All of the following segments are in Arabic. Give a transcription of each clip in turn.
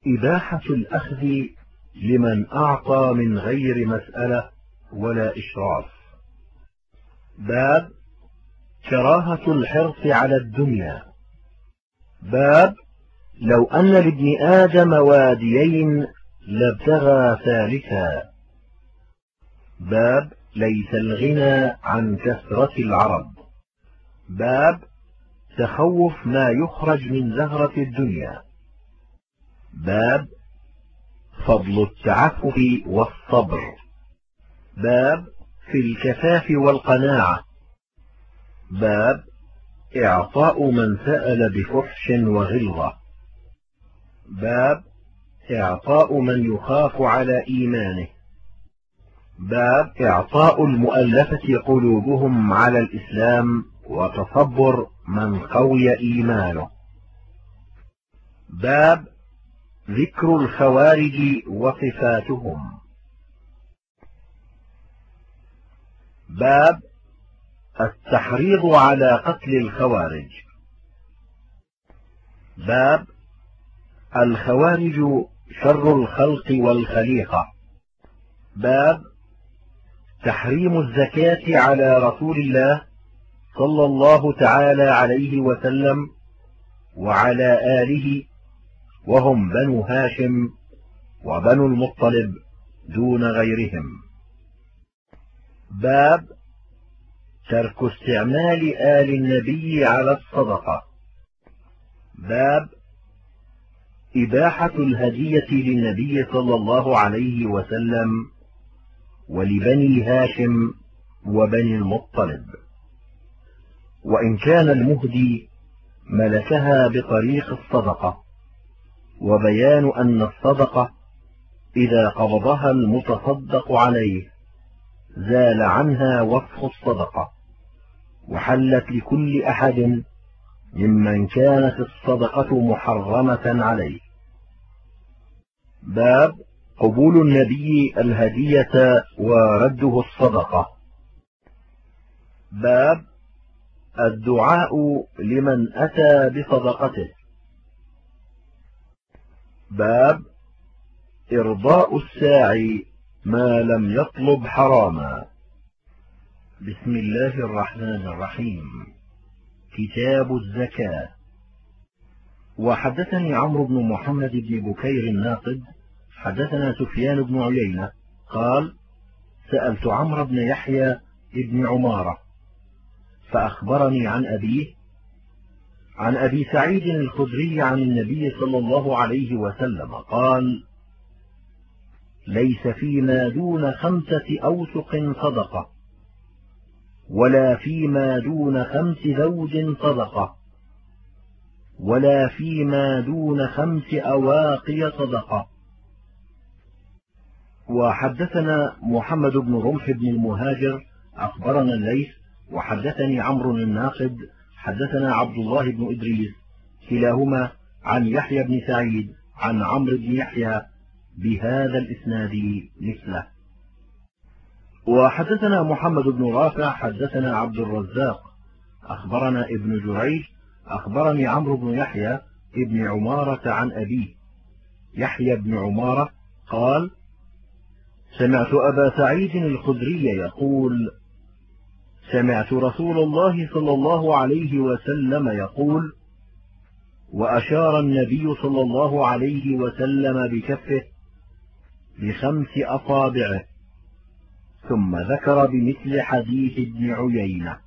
إباحة الأخذ لمن أعطى من غير مسألة ولا إشراف. باب كراهة الحرص على الدنيا. باب لو أن لابن آدم واديين لابتغى ثالثا. باب ليس الغنى عن كثرة العرب. باب تخوف ما يخرج من زهرة الدنيا. باب فضل التعفف والصبر. باب في الكفاف والقناعة. باب إعطاء من سأل بفحش وغلظة. باب إعطاء من يخاف على إيمانه. باب إعطاء المؤلفة قلوبهم على الإسلام وتصبر من قوي إيمانه. باب ذكر الخوارج وصفاتهم. باب التحريض على قتل الخوارج. باب الخوارج شر الخلق والخليقة. باب تحريم الزكاة على رسول الله صلى الله تعالى عليه وسلم وعلى آله، وهم بنو هاشم وبنو المطلب دون غيرهم. باب ترك استعمال آل النبي على الصدقة. باب إباحة الهدية للنبي صلى الله عليه وسلم ولبني هاشم وبني المطلب، وإن كان المهدي ملكها بطريق الصدقة، وبيان أن الصدقة إذا قبضها المتصدق عليه زال عنها وصف الصدقة، وحلت لكل أحد ممن كانت الصدقة محرمة عليه. باب قبول النبي الهدية ورده الصدقة. باب الدعاء لمن أتى بصدقته. باب إرضاء الساعي ما لم يطلب حراما. بسم الله الرحمن الرحيم. كتاب الزكاة. وحدثني عمرو بن محمد بن بكير الناقد حدثنا سفيان بن عيينة قال: سألت عمرو بن يحيى بن عمارة فأخبرني عن أبيه عن أبي سعيد الخدري عن النبي صلى الله عليه وسلم قال: ليس فيما دون 5 أوسق صدقة، ولا فيما دون 5 زوج صدقة، ولا فيما دون 5 أواقي صدقة. وحدثنا محمد بن رمح بن المهاجر أخبرنا الليث وحدثني عمرو الناقد حدثنا عبد الله بن إدريس كلاهما عن يحيى بن سعيد عن عمرو بن يحيى بهذا الإسناد مثله. وحدثنا محمد بن رافع حدثنا عبد الرزاق أخبرنا ابن جريج أخبرني عمرو بن يحيى ابن عمارة عن أبيه يحيى بن عمارة قال: سمعت أبا سعيد الخدري يقول: سمعت رسول الله صلى الله عليه وسلم يقول، وأشار النبي صلى الله عليه وسلم بكفه ب5 أصابعه، ثم ذكر بمثل حديث ابن عيينة.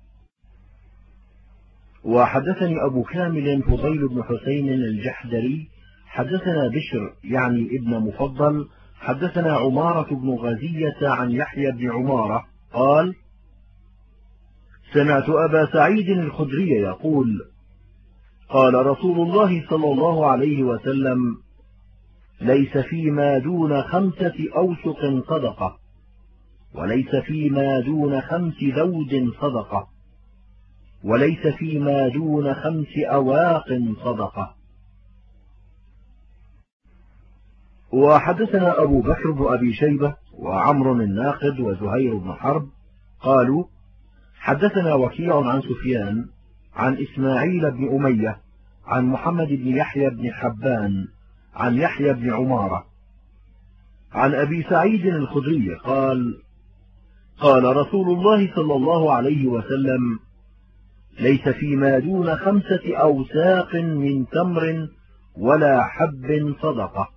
وحدثني أبو كامل فضيل بن حسين الجحدري حدثنا بشر يعني ابن مفضل حدثنا عمارة بن غزية عن يحيى بن عمارة قال: سمعت أبا سعيد الخدري يقول: قال رسول الله صلى الله عليه وسلم: ليس فيما دون 5 أوسق صدقة، وليس فيما دون 5 زوج صدقة، وليس فيما دون 5 أواق صدقة. وحدثنا أبو بكر بن أبي شيبة وعمر الناقد وزهير بن حرب قالوا: حدثنا وكيع عن سفيان عن إسماعيل بن أمية عن محمد بن يحيى بن حبان عن يحيى بن عمارة عن أبي سعيد الخدري قال: قال رسول الله صلى الله عليه وسلم: ليس فيما دون 5 أوساق من تمر ولا حب صدقة.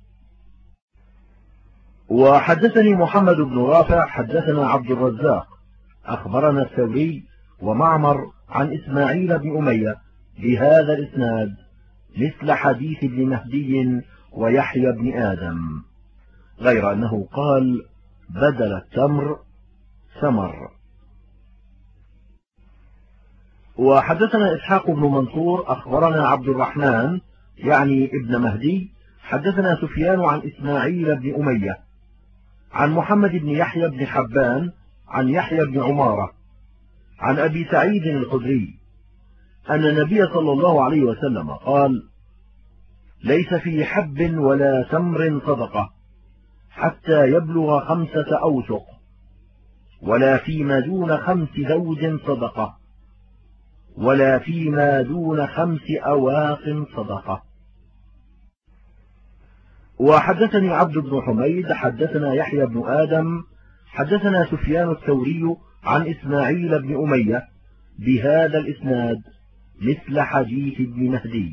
وحدثني محمد بن رافع حدثنا عبد الرزاق أخبرنا الثوري ومعمر عن إسماعيل بن أمية بهذا الإسناد مثل حديث ابن مهدي ويحيى بن آدم، غير أنه قال: بدل التمر ثمر. وحدثنا إسحاق بن منصور أخبرنا عبد الرحمن يعني ابن مهدي حدثنا سفيان عن إسماعيل بن أمية عن محمد بن يحيى بن حبان عن يحيى بن عمارة عن أبي سعيد الخدري أن النبي صلى الله عليه وسلم قال: ليس في حب ولا تمر صدقة حتى يبلغ 5 أوسق، ولا فيما دون 5 زوج صدقة، ولا فيما دون 5 أواق صدقة. وحدثني عبد بن حميد حدثنا يحيى بن آدم حدثنا سفيان الثوري عن إسماعيل بن أمية بهذا الإسناد مثل حديث ابن مهدي.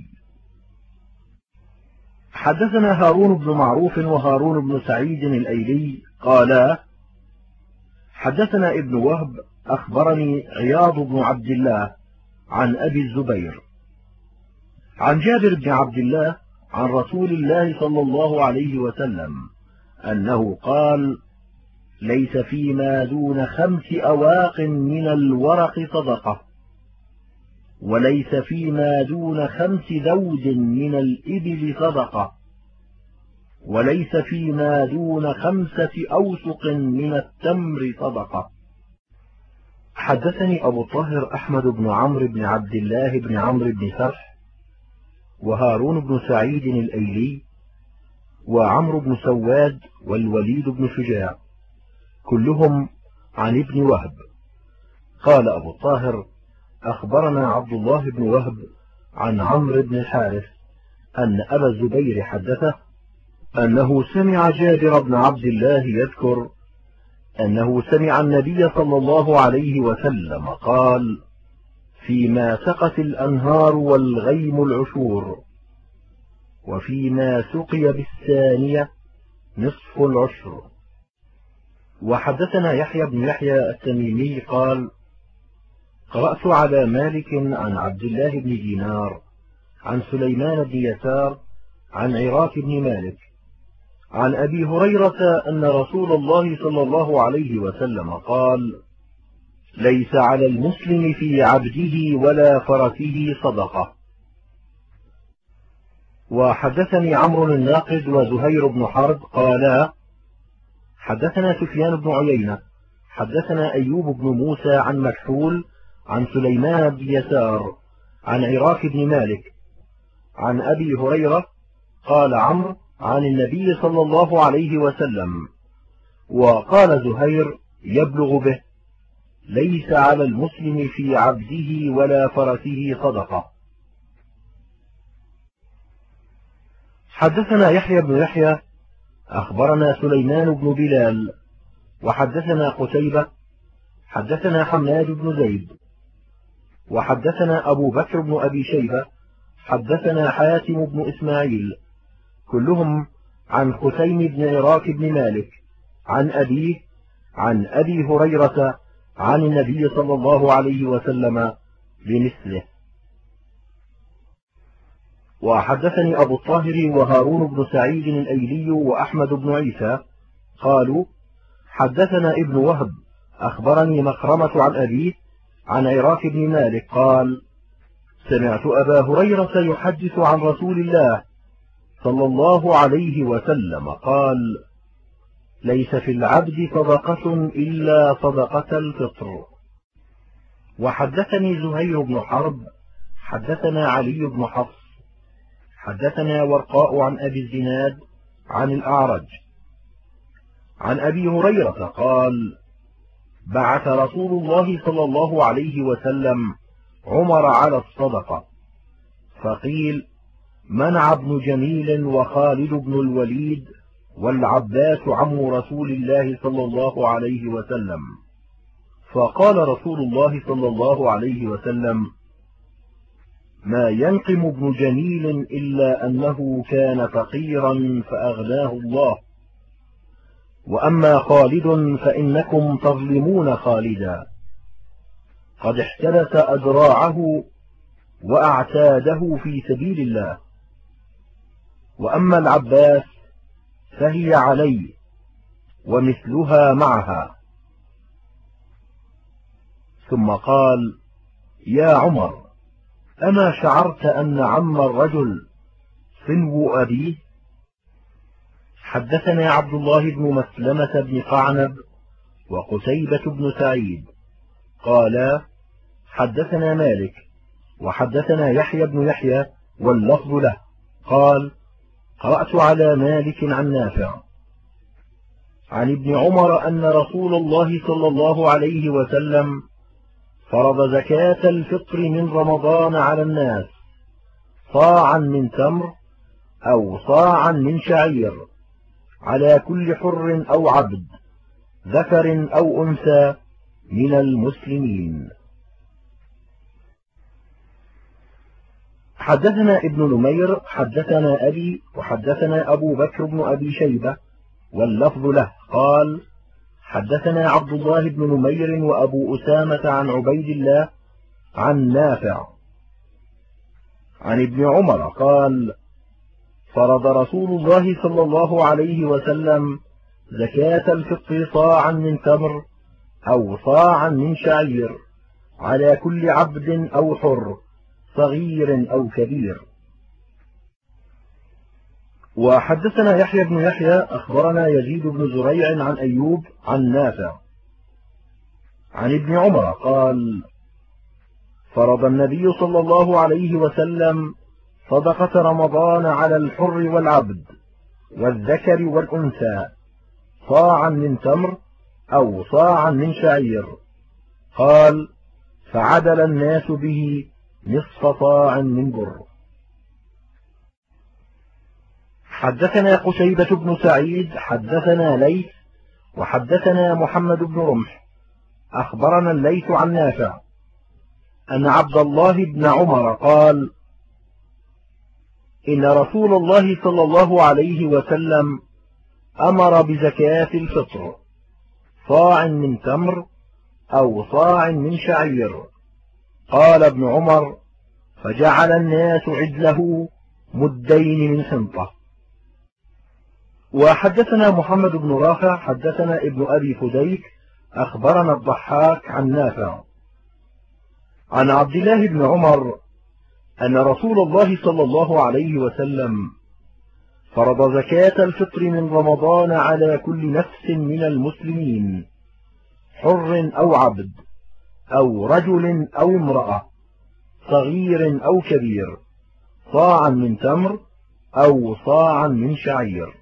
حدثنا هارون بن معروف وهارون بن سعيد الأيلي قالا: حدثنا ابن وهب أخبرني عياض بن عبد الله عن أبي الزبير عن جابر بن عبد الله عن رسول الله صلى الله عليه وسلم أنه قال: ليس فيما دون 5 أواق من الورق صدقة، وليس فيما دون 5 زوج من الإبل صدقة، وليس فيما دون 5 أوسق من التمر صدقة. حدثني أبو الطاهر أحمد بن عمرو بن عبد الله بن عمرو بن فرح وهارون بن سعيد الأيلي وعمرو بن سواد والوليد بن شجاع كلهم عن ابن وهب. قال أبو الطاهر: أخبرنا عبد الله بن وهب عن عمرو بن الحارث أن أبا الزبير حدثه أنه سمع جابر بن عبد الله يذكر أنه سمع النبي صلى الله عليه وسلم قال: فيما سقت الأنهار والغيم العشور، وفيما سقي بالثانية نصف العشر. وحدثنا يحيى بن يحيى التميمي قال: قرأت على مالك عن عبد الله بن دينار عن سليمان بن يسار عن عراك بن مالك عن أبي هريرة أن رسول الله صلى الله عليه وسلم قال: ليس على المسلم في عبده ولا فرسه صدقة. وحدثني عمرو الناقد وزهير بن حرب قالا: حدثنا سفيان بن عيينة حدثنا أيوب بن موسى عن مكحول عن سليمان بن يسار عن عراك بن مالك عن أبي هريرة قال عمرو عن النبي صلى الله عليه وسلم. وقال زهير يبلغ به: ليس على المسلم في عبده ولا فرسه صدقة. حدثنا يحيى بن يحيى أخبرنا سليمان بن بلال وحدثنا قتيبة حدثنا حماد بن زيد وحدثنا أبو بكر بن أبي شيبة حدثنا حاتم بن إسماعيل كلهم عن خثيم بن عراك بن مالك عن أبيه عن أبي هريرة عن النبي صلى الله عليه وسلم بمثله. وحدثني أبو الطاهر وهارون بن سعيد الأيلي وأحمد بن عيسى قالوا: حدثنا ابن وهب أخبرني مخرمة عن أبيه عن عراك بن مالك قال: سمعت أبا هريرة يحدث عن رسول الله صلى الله عليه وسلم قال: ليس في العبد صدقة إلا صدقة الفطر. وحدثني زهير بن حرب حدثنا علي بن حفص حدثنا ورقاء عن أبي الزناد عن الأعرج عن أبي هريرة قال: بعث رسول الله صلى الله عليه وسلم عمر على الصدقة، فقيل: منع ابن جميل وخالد بن الوليد والعباس عم رسول الله صلى الله عليه وسلم. فقال رسول الله صلى الله عليه وسلم: ما ينقم ابن جميل إلا أنه كان فقيرا فأغناه الله، وأما خالد فإنكم تظلمون خالدا، قد احتبس أذراعه وأعتاده في سبيل الله، وأما العباس فهي علي ومثلها معها. ثم قال: يا عمر، أما شعرت أن عم الرجل صنو أبيه؟ حدثنا عبد الله بن مسلمة بن قعنب وقتيبة بن سعيد قالا: حدثنا مالك وحدثنا يحيى بن يحيى واللفظ له قال: قرأت على مالك عن نافع عن ابن عمر أن رسول الله صلى الله عليه وسلم فرض زكاة الفطر من رمضان على الناس صاعا من تمر أو صاعا من شعير على كل حر أو عبد ذكر أو أنثى من المسلمين. حدثنا ابن نمير حدثنا أبي وحدثنا أبو بكر بن أبي شيبة واللفظ له قال: حدثنا عبد الله بن نمير وأبو أسامة عن عبيد الله عن نافع عن ابن عمر قال: فرض رسول الله صلى الله عليه وسلم زكاة الفطر صاعا من تمر أو صاعا من شعير على كل عبد أو حر صغير أو كبير. وحدثنا يحيى بن يحيى أخبرنا يزيد بن زريع عن أيوب عن نافع عن ابن عمر قال: فرض النبي صلى الله عليه وسلم صدقة رمضان على الحر والعبد والذكر والأنثى صاعا من تمر أو صاعا من شعير. قال: فعدل الناس به نصف صاع من بر. حدثنا قتيبة بن سعيد حدثنا ليث وحدثنا محمد بن رمح أخبرنا الليث عن نافع أن عبد الله بن عمر قال: إن رسول الله صلى الله عليه وسلم أمر بزكاة الفطر صاع من تمر أو صاع من شعير. قال ابن عمر: فجعل الناس عدله مدين من حنطة. وحدثنا محمد بن رافع حدثنا ابن أبي فديك أخبرنا الضحاك عن نافع عن عبد الله بن عمر أن رسول الله صلى الله عليه وسلم فرض زكاة الفطر من رمضان على كل نفس من المسلمين حر أو عبد أو رجل أو امرأة صغير أو كبير صاعا من تمر أو صاعا من شعير.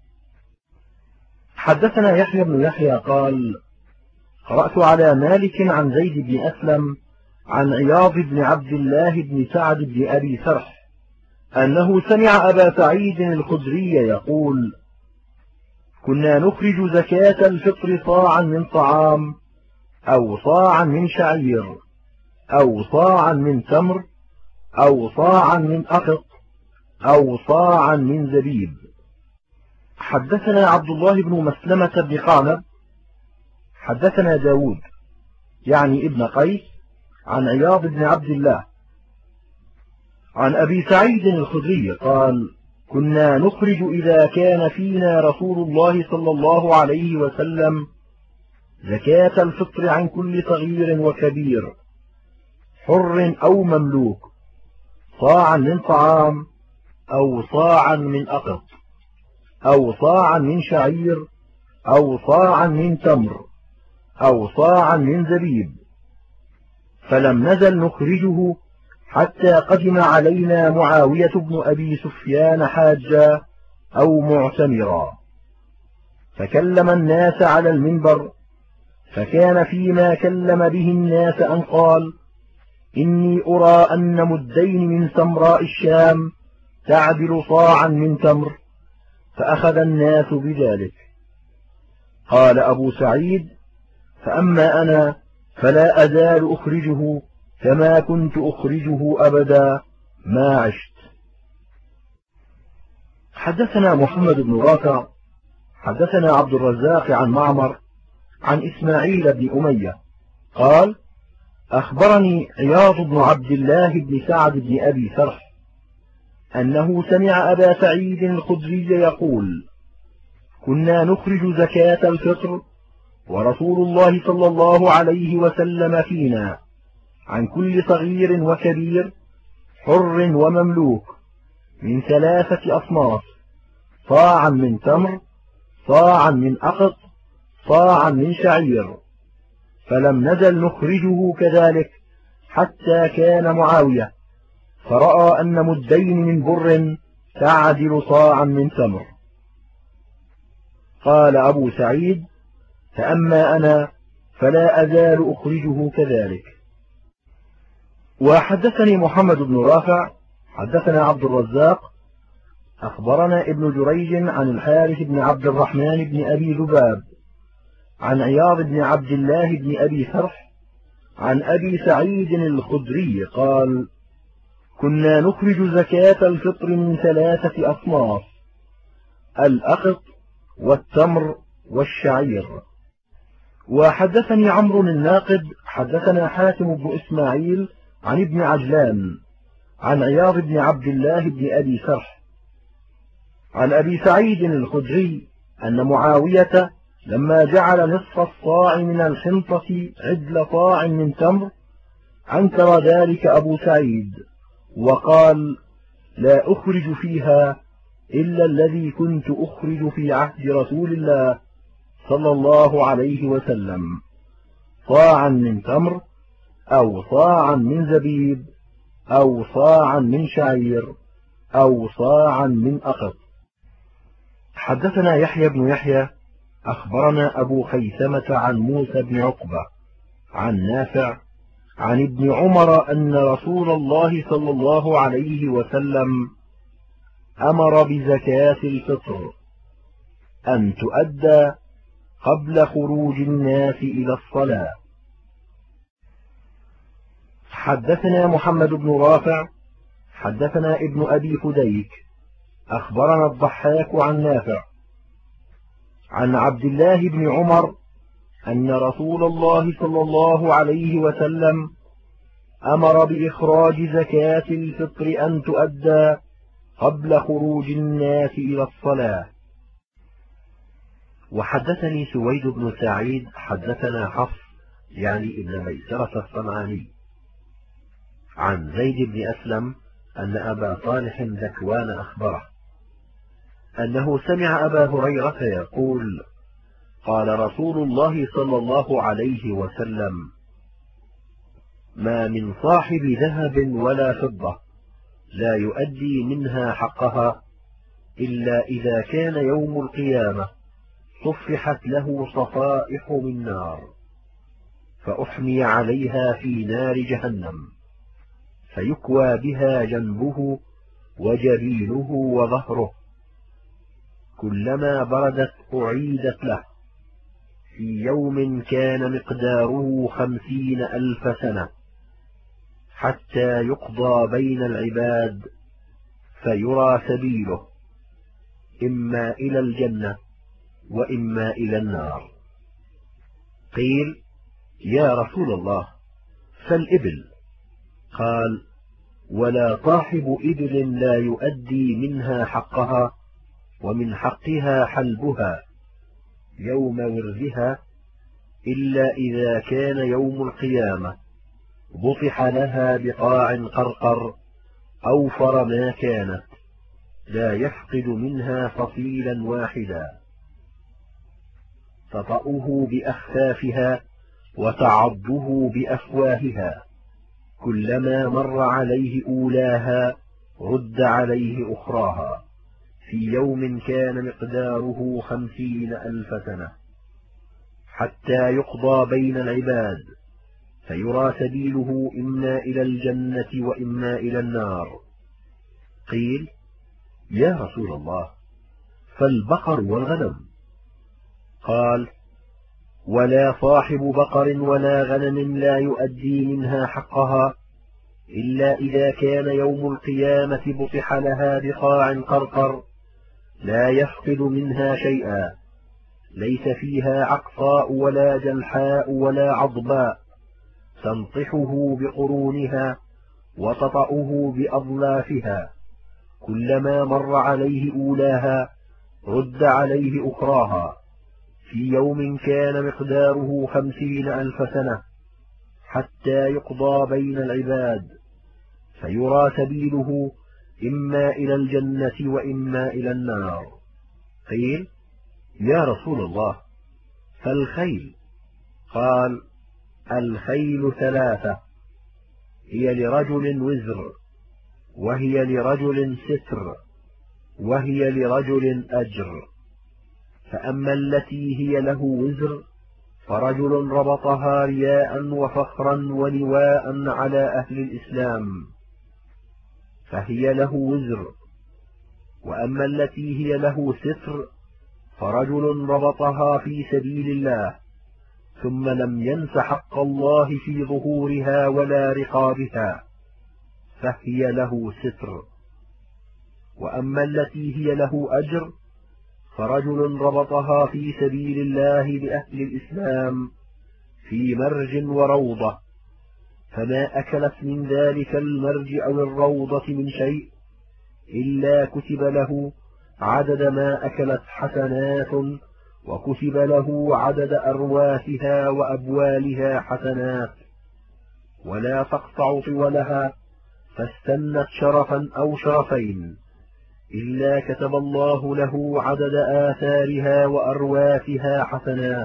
حدثنا يحيى بن يحيى قال: قرأت على مالك عن زيد بن أسلم عن عياض بن عبد الله بن سعد بن أبي سرح أنه سمع أبا سعيد الخدري يقول: كنا نخرج زكاة الفطر صاعا من طعام أو صاعا من شعير أو صاعا من تمر أو صاعا من أقط أو صاعا من زبيب. حدثنا عبد الله بن مسلمة بن قعنب حدثنا داود يعني ابن قيس عن عياض بن عبد الله عن أبي سعيد الخدري قال: كنا نخرج إذا كان فينا رسول الله صلى الله عليه وسلم زكاة الفطر عن كل صغير وكبير حر أو مملوك صاعا من طعام أو صاعا من أقط أو صاعا من شعير أو صاعا من تمر أو صاعا من زبيب، فلم نزل نخرجه حتى قدم علينا معاوية بن أبي سفيان حاجا أو معتمرا، فكلم الناس على المنبر، فكان فيما كلم به الناس أن قال: إني أرى أن مدين من سمراء الشام تعدل صاعا من تمر، فأخذ الناس بذلك. قال أبو سعيد: فأما أنا فلا أزال أخرجه كما كنت أخرجه أبدا ما عشت. حدثنا محمد بن رافع حدثنا عبد الرزاق عن معمر عن إسماعيل بن أمية قال: أخبرني عياض بن عبد الله بن سعد بن أبي سرح أنه سمع أبا سعيد الخدري يقول: كنا نخرج زكاة الفطر ورسول الله صلى الله عليه وسلم فينا عن كل صغير وكبير حر ومملوك من 3 أصناف: صاعا من تمر، صاعا من أقط، صاعا من شعير. فلم نزل نخرجه كذلك حتى كان معاوية، فرأى أن مدين من بر تعدل صاعا من تمر. قال أبو سعيد: فأما أنا فلا أزال أخرجه كذلك. وحدثني محمد بن رافع حدثنا عبد الرزاق أخبرنا ابن جريج عن الحارث بن عبد الرحمن بن أبي ذباب عن عياض بن عبد الله بن أبي سرح عن أبي سعيد الخدري قال: كنا نخرج زكاة الفطر من 3 أصناف: الأقط والتمر والشعير. وحدثني عمرو الناقد حدثنا حاتم بن إسماعيل عن ابن عجلان عن عياض بن عبد الله بن أبي سرح عن أبي سعيد الخدري أن معاوية لما جعل نصف الصاع من الحنطة عدل صاع من تمر أنكر ذلك أبو سعيد وقال: لا أخرج فيها إلا الذي كنت أخرج في عهد رسول الله صلى الله عليه وسلم: صاعا من تمر، أو صاعا من زبيب، أو صاعا من شعير، أو صاعا من أقط. حدثنا يحيى بن يحيى أخبرنا أبو خيثمة عن موسى بن عقبة عن نافع عن ابن عمر أن رسول الله صلى الله عليه وسلم أمر بزكاة الفطر أن تؤدى قبل خروج الناس إلى الصلاة. حدثنا محمد بن رافع حدثنا ابن أبي فديك أخبرنا الضحاك عن نافع عن عبد الله بن عمر أن رسول الله صلى الله عليه وسلم أمر بإخراج زكاة الفطر أن تؤدى قبل خروج الناس إلى الصلاة. وحدثني سويد بن سعيد حدثنا حفص يعني ابن ميسرة الصنعاني عن زيد بن أسلم أن أبا صالح ذكوان أخبره أنه سمع أبا هريرة يقول: قال رسول الله صلى الله عليه وسلم: ما من صاحب ذهب ولا فضة لا يؤدي منها حقها إلا إذا كان يوم القيامة صفحت له صفائح من نار، فأحمي عليها في نار جهنم، فيكوى بها جنبه وجبينه وظهره، كلما بردت أعيدت له، في يوم كان مقداره 50,000 سنة، حتى يقضى بين العباد فيرى سبيله إما إلى الجنة وإما إلى النار. قيل: يا رسول الله فالإبل؟ قال: ولا صاحب إبل لا يؤدي منها حقها، ومن حقها حلبها يوم وردها إلا إذا كان يوم القيامة بطح لها بقاع قرقر أوفر ما كانت، لا يفقد منها فصيلا واحدا، تطأه بأخفافها وتعضه بأفواهها، كلما مر عليه أولاها رد عليه أخراها، في يوم كان مقداره 50,000 سنة، حتى يقضى بين العباد فيرى سبيله إما إلى الجنة وإما إلى النار. قيل: يا رسول الله، فالبقر والغنم؟ قال: ولا صاحب بقر ولا غنم لا يؤدي منها حقها إلا إذا كان يوم القيامة بطح لها بقاع قرقر لا يفقد منها شيئا، ليس فيها عقصاء ولا جلحاء ولا عضباء، تنطحه بقرونها وتطأه بأظلافها، كلما مر عليه أولاها رد عليه أخراها، في يوم كان مقداره 50,000 سنة، حتى يقضى بين العباد، فيرى سبيله إما إلى الجنة وإما إلى النار. قيل: يا رسول الله، فالخيل؟ قال: الخيل 3، هي لرجل وزر، وهي لرجل ستر، وهي لرجل أجر. فأما التي هي له وزر فرجل ربطها رياء وفخرا ولواء على أهل الإسلام، فهي له وزر. وأما التي هي له ستر فرجل ربطها في سبيل الله ثم لم ينس حق الله في ظهورها ولا رقابها، فهي له ستر. وأما التي هي له أجر فرجل ربطها في سبيل الله لأهل الإسلام في مرج وروضة، فما أكلت من ذلك المرج أو الروضة من شيء إلا كتب له عدد ما أكلت حسنات، وكتب له عدد أرواثها وأبوالها حسنات، ولا تقطع طولها فاستنت شرفا أو شرفين إلا كتب الله له عدد آثارها وأرواثها حسنات.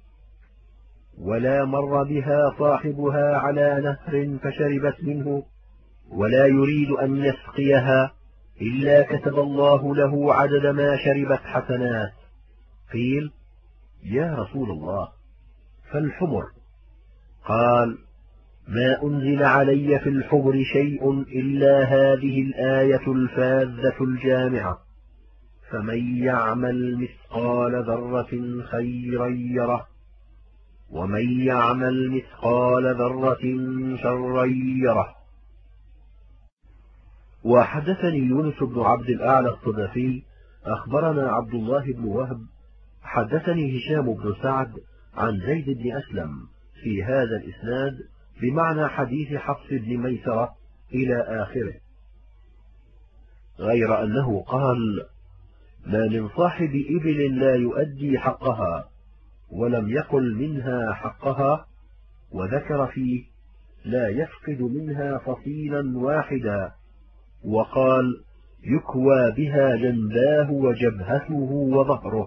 ولا مر بها صاحبها على نهر فشربت منه ولا يريد أن يسقيها إلا كتب الله له عدد ما شربت حسنات. قيل: يا رسول الله، فالحمر؟ قال: ما أنزل علي في الحمر شيء إلا هذه الآية الفاذة الجامعة: فمن يعمل مثقال ذرة خيرا يره، ومن يعمل مثقال ذرة شرا يره. وحدثني يونس بن عبد الأعلى الصدفي أخبرنا عبد الله بن وهب حدثني هشام بن سعد عن زيد بن أسلم في هذا الإسناد بمعنى حديث حفص بن ميسرة إلى آخره، غير أنه قال: ما من صاحب إبل لا يؤدي حقها، ولم يقل منها حقها، وذكر فيه: لا يفقد منها فصيلا واحدا، وقال: يكوى بها جنباه وجبهته وظهره.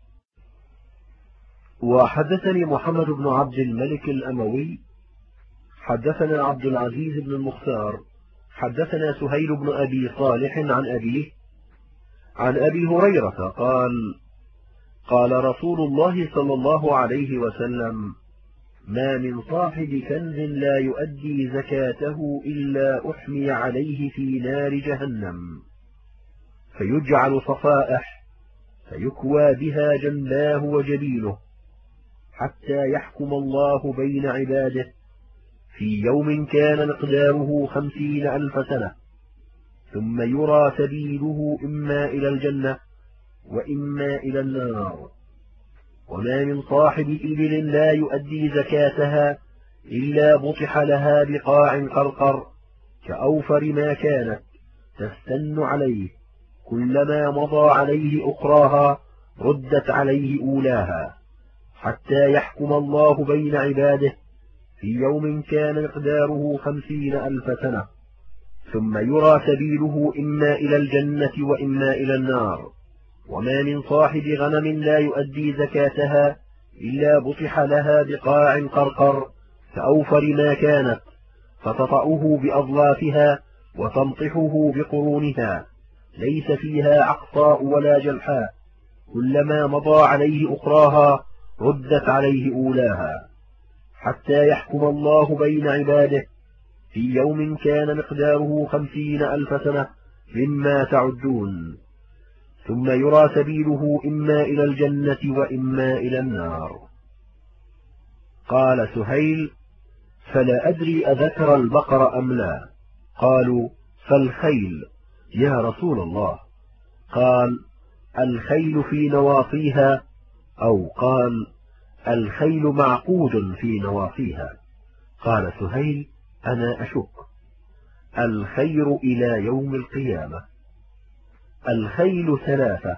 وحدثني محمد بن عبد الملك الأموي حدثنا عبد العزيز بن المختار حدثنا سهيل بن أبي صالح عن أبيه عن أبي هريرة قال: قال رسول الله صلى الله عليه وسلم: ما من صاحب كنز لا يؤدي زكاته إلا أحمي عليه في نار جهنم، فيجعل صفائح فيكوى بها جنباه وجبينه، حتى يحكم الله بين عباده في يوم كان مقداره 50,000 سنة، ثم يرى سبيله إما إلى الجنة وإما إلى النار. وما من صاحب إبل لا يؤدي زكاتها إلا بطح لها بقاع قرقر كأوفر ما كانت تستن عليه، كلما مضى عليه أخراها ردت عليه أولاها، حتى يحكم الله بين عباده في يوم كان مقداره 50,000 سنة، ثم يرى سبيله إما إلى الجنة وإما إلى النار. وما من صاحب غنم لا يؤدي زكاتها إلا بطح لها بقاع قرقر كأوفر ما كانت، فتطأه بأظلافها وتنطحه بقرونها، ليس فيها عقصاء ولا جلحاء، كلما مضى عليه أخراها ردت عليه أولاها، حتى يحكم الله بين عباده في يوم كان مقداره 50,000 سنة مما تعدون. ثم يرى سبيله إما إلى الجنة وإما إلى النار. قال سهيل: فلا أدري أذكر البقر أم لا؟ قالوا: فالخيل يا رسول الله. قال: الخيل في نواصيها، أو قال: الخيل معقود في نواصيها. قال سهيل: أنا أشك. الخير إلى يوم القيامة. الخيل ثلاثة،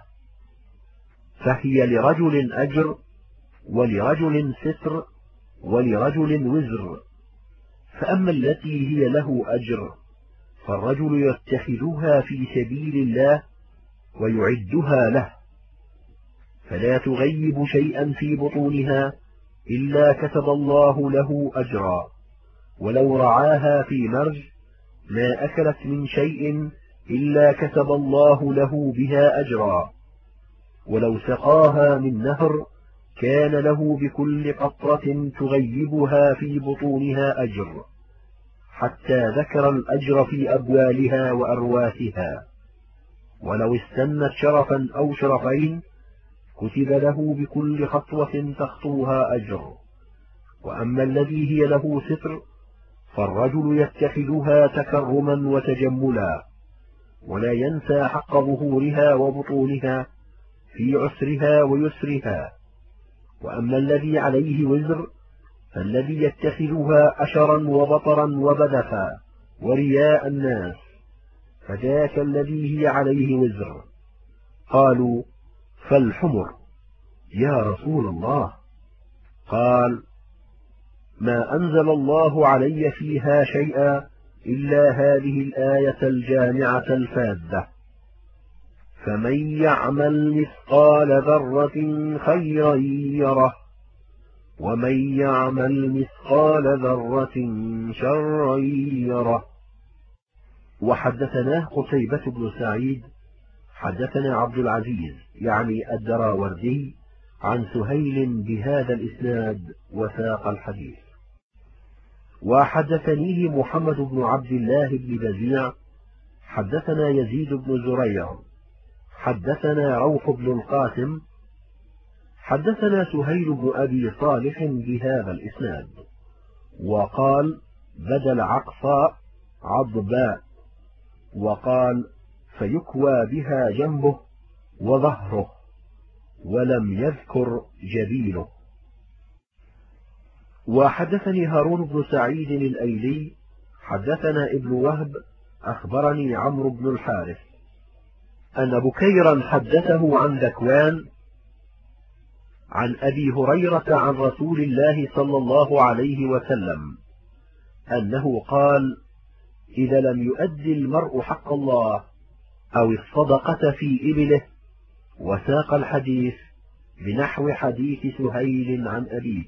فهي لرجل أجر، ولرجل ستر، ولرجل وزر. فأما التي هي له أجر فالرجل يتخذها في سبيل الله ويعدها له، فلا تغيب شيئا في بطونها إلا كتب الله له أجرا، ولو رعاها في مرج ما أكلت من شيء إلا كتب الله له بها أجرا، ولو سقاها من نهر كان له بكل قطرة تغيبها في بطونها أجر، حتى ذكر الأجر في أبوالها وأرواثها. ولو استنت شرفا أو شرفين كتب له بكل خطوة تخطوها أجر. وأما الذي هي له ستر فالرجل يتخذها تكرما وتجملا، ولا ينسى حق ظهورها وبطونها في عسرها ويسرها. وأما الذي عليه وزر فالذي يتخذها أشرا وبطرا وبدفا ورياء الناس، فذاك الذي هي عليه وزر. قالوا: فالحمر يا رسول الله. قال: ما أنزل الله علي فيها شيئا إلا هذه الآية الجامعة الفاذة: فمن يعمل مثقال ذرة خيرا يره، ومن يعمل مثقال ذرة شرا يره. وحدثناه قتيبة بن سعيد حدثنا عبد العزيز يعني الدراوردي عن سهيل بهذا الإسناد وساق الحديث. وحدثنيه محمد بن عبد الله بن بزيع حدثنا يزيد بن زريع حدثنا روح بن القاسم حدثنا سهيل بن أبي صالح بهذا الإسناد، وقال: بدل عقصاء عضباء، وقال: فيكوى بها جنبه وظهره، ولم يذكر جبينه. وحدثني هارون بن سعيد الأيلي حدثنا ابن وهب أخبرني عمرو بن الحارث أن بكيرا حدثه عن ذكوان عن أبي هريرة عن رسول الله صلى الله عليه وسلم أنه قال: إذا لم يؤدي المرء حق الله أو الصدقة في إبله. وساق الحديث بنحو حديث سهيل عن أبيه.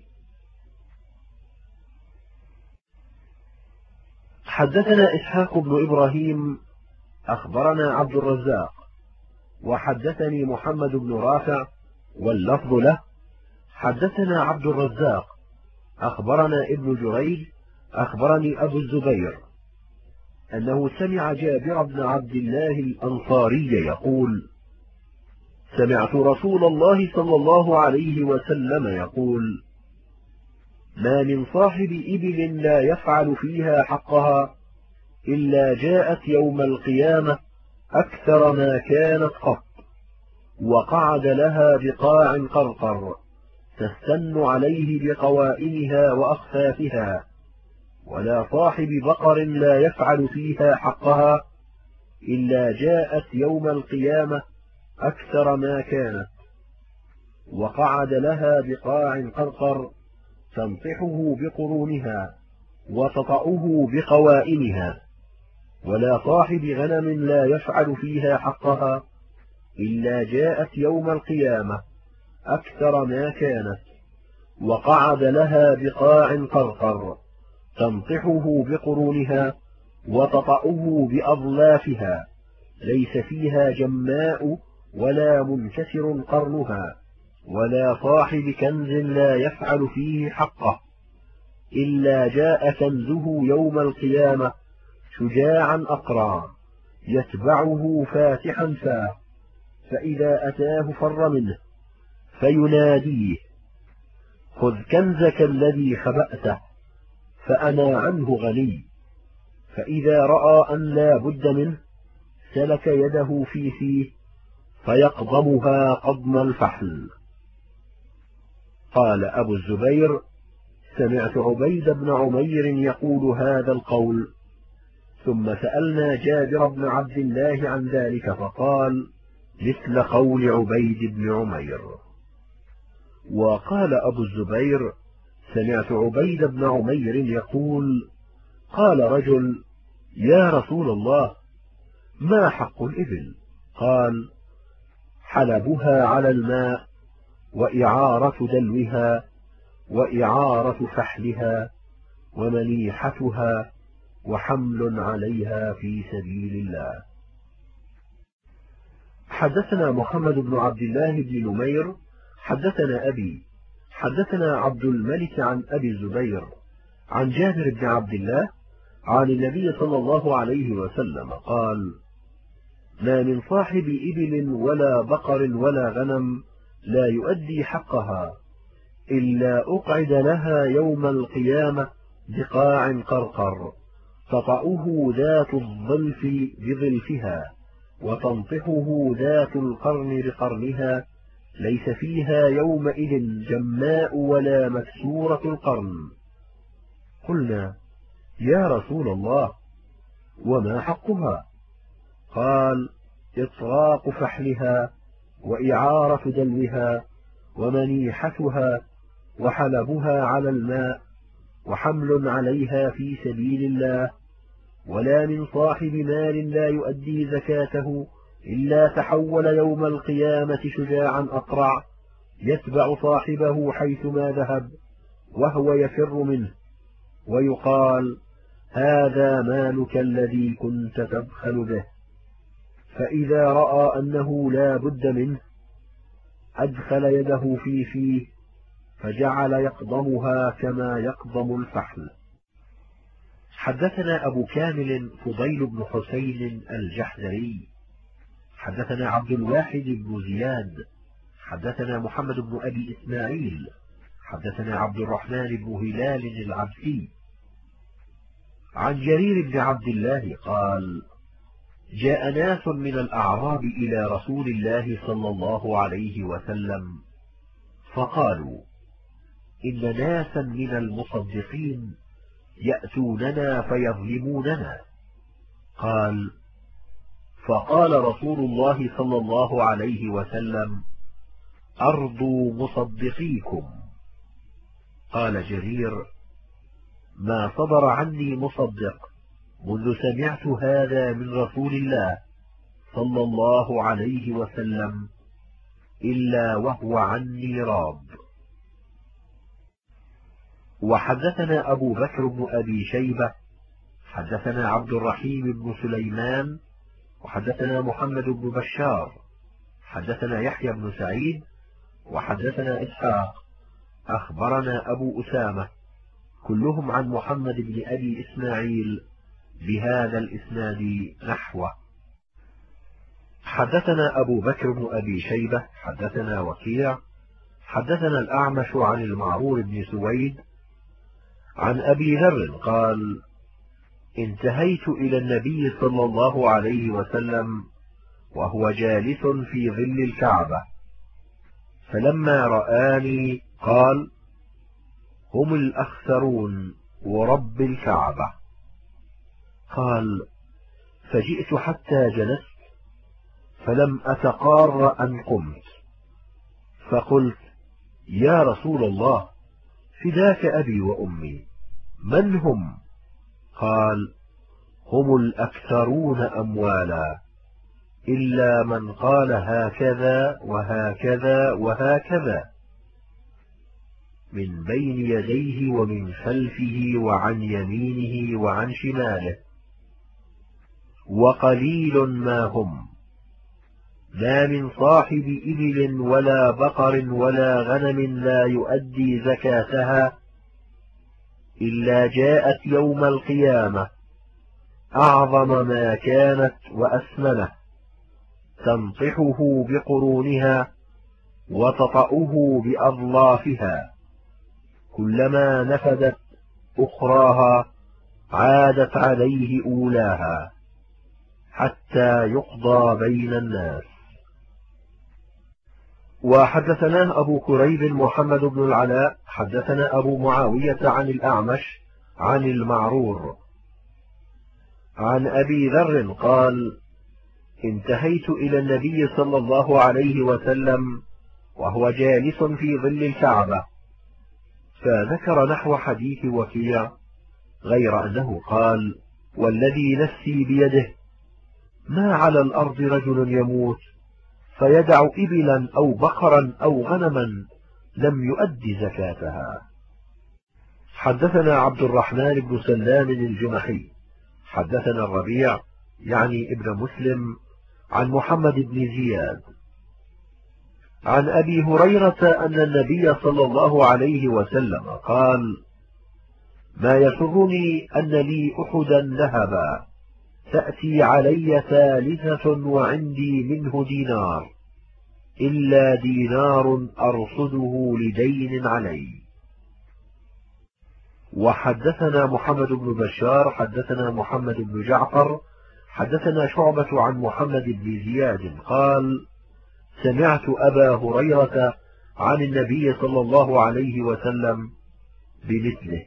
حدثنا إسحاق بن إبراهيم أخبرنا عبد الرزاق وحدثني محمد بن رافع واللفظ له حدثنا عبد الرزاق أخبرنا ابن جريج أخبرني أبو الزبير أنه سمع جابر بن عبد الله الأنصاري يقول: سمعت رسول الله صلى الله عليه وسلم يقول: ما من صاحب إبل لا يفعل فيها حقها إلا جاءت يوم القيامة أكثر ما كانت قط، وقعد لها بقاع قرقر تستن عليه بقوائمها وأخفافها. ولا صاحب بقر لا يفعل فيها حقها إلا جاءت يوم القيامة أكثر ما كانت، وقعد لها بقاع قرقر تنطحه بقرونها وتطأه بقوائمها. ولا صاحب غنم لا يفعل فيها حقها إلا جاءت يوم القيامة أكثر ما كانت، وقعد لها بقاع قرقر تنطحه بقرونها وتطأه بأظلافها، ليس فيها جماء ولا منكسر قرنها. ولا صاحب كنز لا يفعل فيه حقه إلا جاء كنزه يوم القيامة شجاعا أقرع يتبعه فاتحا فاه، فإذا أتاه فر منه فيناديه: خذ كنزك الذي خبأته فأنا عنه غني. فإذا رأى أن لا بد منه سلك يده في فيه فيقضمها قضم الفحل. قال أبو الزبير: سمعت عبيد بن عمير يقول هذا القول، ثم سألنا جابر بن عبد الله عن ذلك فقال مثل قول عبيد بن عمير. وقال أبو الزبير: سمعت عبيد بن عمير يقول: قال رجل: يا رسول الله، ما حق الإبل؟ قال: حلبها على الماء، وإعارة دلوها، وإعارة فحلها، ومنيحتها، وحمل عليها في سبيل الله. حدثنا محمد بن عبد الله بن نمير حدثنا أبي حدثنا عبد الملك عن أبي الزبير عن جابر بن عبد الله عن النبي صلى الله عليه وسلم قال: ما من صاحب إبل ولا بقر ولا غنم لا يؤدي حقها إلا أقعد لها يوم القيامة بقاع قرقر تطأه ذات الظلف بظلفها، وتنطحه ذات القرن بقرنها، ليس فيها يومئذ جماء ولا مكسورة القرن. قلنا: يا رسول الله، وما حقها؟ قال: إطراق فحلها، وإعارة دلوها، ومنيحتها، وحلبها على الماء، وحمل عليها في سبيل الله. ولا من صاحب مال لا يؤدي زكاته إلا تحول يوم القيامة شجاعا أقرع يتبع صاحبه حيثما ذهب وهو يفر منه، ويقال: هذا مالك الذي كنت تبخل به. فإذا رأى أنه لا بد منه أدخل يده في فيه فجعل يقضمها كما يقضم الفحل. حدثنا أبو كامل فضيل بن حسين الجحدري حدثنا عبد الواحد بن زياد حدثنا محمد بن أبي إسماعيل حدثنا عبد الرحمن بن هلال العبسي عن جرير بن عبد الله قال: جاء ناس من الأعراب إلى رسول الله صلى الله عليه وسلم فقالوا: إن ناسا من المصدقين يأتوننا فيظلموننا. قال: فقال رسول الله صلى الله عليه وسلم: أرضوا مصدقيكم. قال جرير: ما صدر عني مصدق منذ سمعت هذا من رسول الله صلى الله عليه وسلم إلا وهو عني راض. وحدثنا أبو بكر بن أبي شيبة حدثنا عبد الرحيم بن سليمان وحدثنا محمد بن بشار حدثنا يحيى بن سعيد وحدثنا إسحاق أخبرنا أبو أسامة كلهم عن محمد بن أبي إسماعيل بهذا الإسناد نحوه. حدثنا أبو بكر بن أبي شيبة حدثنا وكيع حدثنا الأعمش عن المعرور بن سويد عن أبي ذر قال: انتهيت إلى النبي صلى الله عليه وسلم وهو جالس في ظل الكعبة، فلما رآني قال: هم الأخسرون ورب الكعبة. قال: فجئت حتى جلست فلم أتقار أن قمت، فقلت: يا رسول الله، فداك أبي وأمي، من هم؟ قال: هم الأكثرون أموالا إلا من قال هكذا وهكذا وهكذا من بين يديه ومن خلفه وعن يمينه وعن شماله، وقليل ما هم. ما من صاحب إبل ولا بقر ولا غنم لا يؤدي زكاتها إلا جاءت يوم القيامة أعظم ما كانت وأثمنه، تنطحه بقرونها وتطأه بأظلافها، كلما نفدت أخراها عادت عليه أولاها، حتى يقضى بين الناس. وحدثناه أبو كريب محمد بن العلاء حدثنا أبو معاوية عن الأعمش عن المعرور عن أبي ذر قال: انتهيت إلى النبي صلى الله عليه وسلم وهو جالس في ظل الكعبة، فذكر نحو حديث وكيع، غير أنه قال: والذي نفسي بيده ما على الأرض رجل يموت فيدع إبلا أو بقرا أو غنما لم يؤد زكاتها. حدثنا عبد الرحمن بن سلام الجمحي حدثنا الربيع يعني ابن مسلم عن محمد بن زياد عن أبي هريرة أن النبي صلى الله عليه وسلم قال: ما يسرني أن لي أحدا ذهبا تأتي علي ثالثة وعندي منه دينار، إلا دينار أرصده لدين علي. وحدثنا محمد بن بشار حدثنا محمد بن جعفر حدثنا شعبة عن محمد بن زياد قال: سمعت أبا هريرة عن النبي صلى الله عليه وسلم بمثله.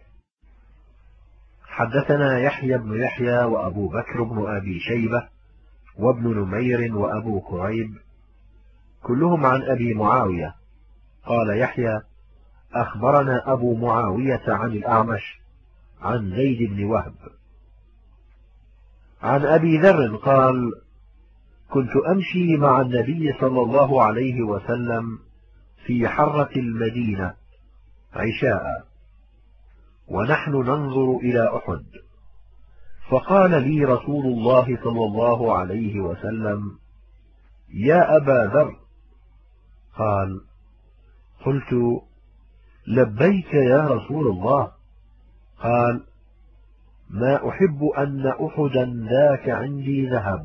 حدثنا يحيى بن يحيى وأبو بكر بن أبي شيبة وابن نمير وأبو كريب كلهم عن أبي معاوية. قال يحيى: أخبرنا أبو معاوية عن الأعمش عن زيد بن وهب عن أبي ذر قال: كنت أمشي مع النبي صلى الله عليه وسلم في حرة المدينة عشاء ونحن ننظر إلى أحد، فقال لي رسول الله صلى الله عليه وسلم: يا أبا ذر. قال: قلت: لبيك يا رسول الله. قال: ما أحب أن أحدا ذاك عندي ذهب،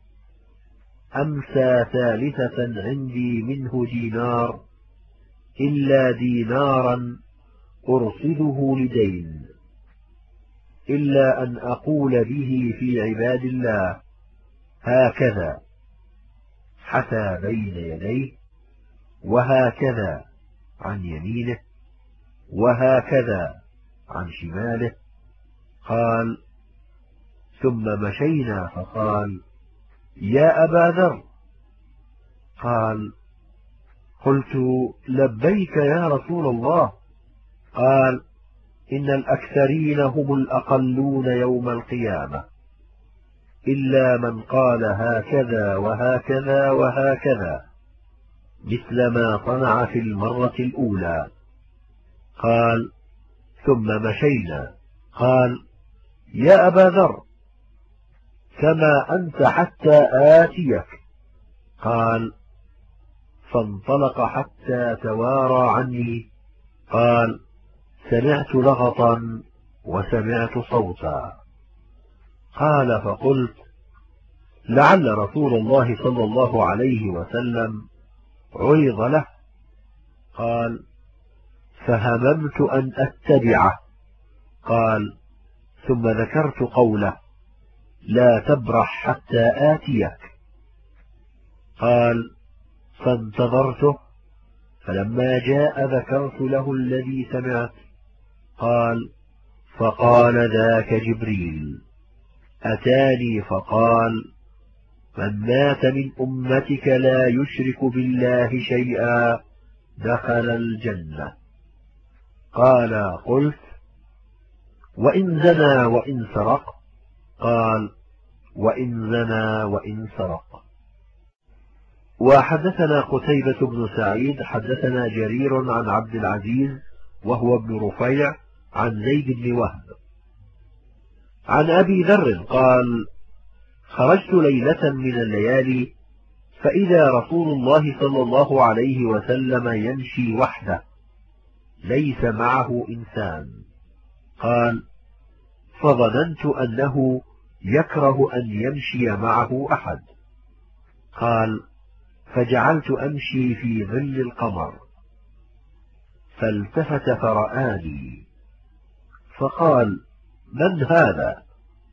أمسى ثالثة عندي منه دينار، إلا دينارا أرصده لدين، إلا أن أقول به في عباد الله هكذا حتى بين يديه، وهكذا عن يمينه، وهكذا عن شماله. قال: ثم مشينا فقال: يا أبا ذر. قال: قلت: لبيك يا رسول الله. قال: إن الأكثرين هم الأقلون يوم القيامة، إلا من قال هكذا وهكذا وهكذا مثل ما صنع في المرة الأولى. قال: ثم مشينا. قال: يا أبا ذر، كما أنت حتى آتيك. قال: فانطلق حتى توارى عني. قال: سمعت لغطا وسمعت صوتا. قال: فقلت: لعل رسول الله صلى الله عليه وسلم عرض له. قال: فهممت أن أتبعه. قال: ثم ذكرت قوله: لا تبرح حتى آتيك. قال: فانتظرته، فلما جاء ذكرت له الذي سمعت. قال: فقال ذاك جبريل أتاني فقال: من مات من أمتك لا يشرك بالله شيئا دخل الجنة. قال: قلت: وإن زنى وإن سرق؟ قال: وإن زنى وإن سرق. وحدثنا قتيبة بن سعيد حدثنا جرير عن عبد العزيز وهو ابن رفيع عن زيد بن وهب عن أبي ذر قال: خرجت ليلة من الليالي فإذا رسول الله صلى الله عليه وسلم يمشي وحده ليس معه إنسان. قال: فظننت أنه يكره أن يمشي معه أحد. قال: فجعلت أمشي في ظل القمر، فالتفت فرآني فقال: من هذا؟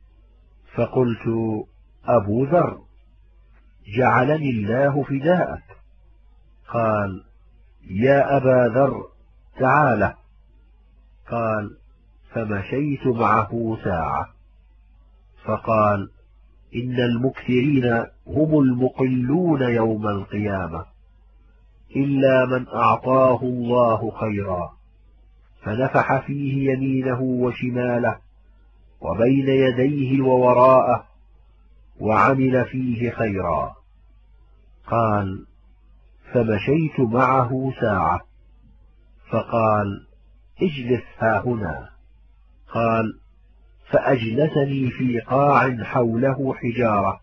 فقلت: أبو ذر، جعلني الله فداءك. قال: يا أبا ذر تعال. قال: فمشيت معه ساعة، فقال: إن المكثرين هم المقلون يوم القيامة، إلا من أعطاه الله خيرا، فنفح فيه يمينه وشماله وبين يديه ووراءه، وعمل فيه خيرا. قال: فمشيت معه ساعة، فقال: اجلس هاهنا. قال: فأجلسني في قاع حوله حجارة،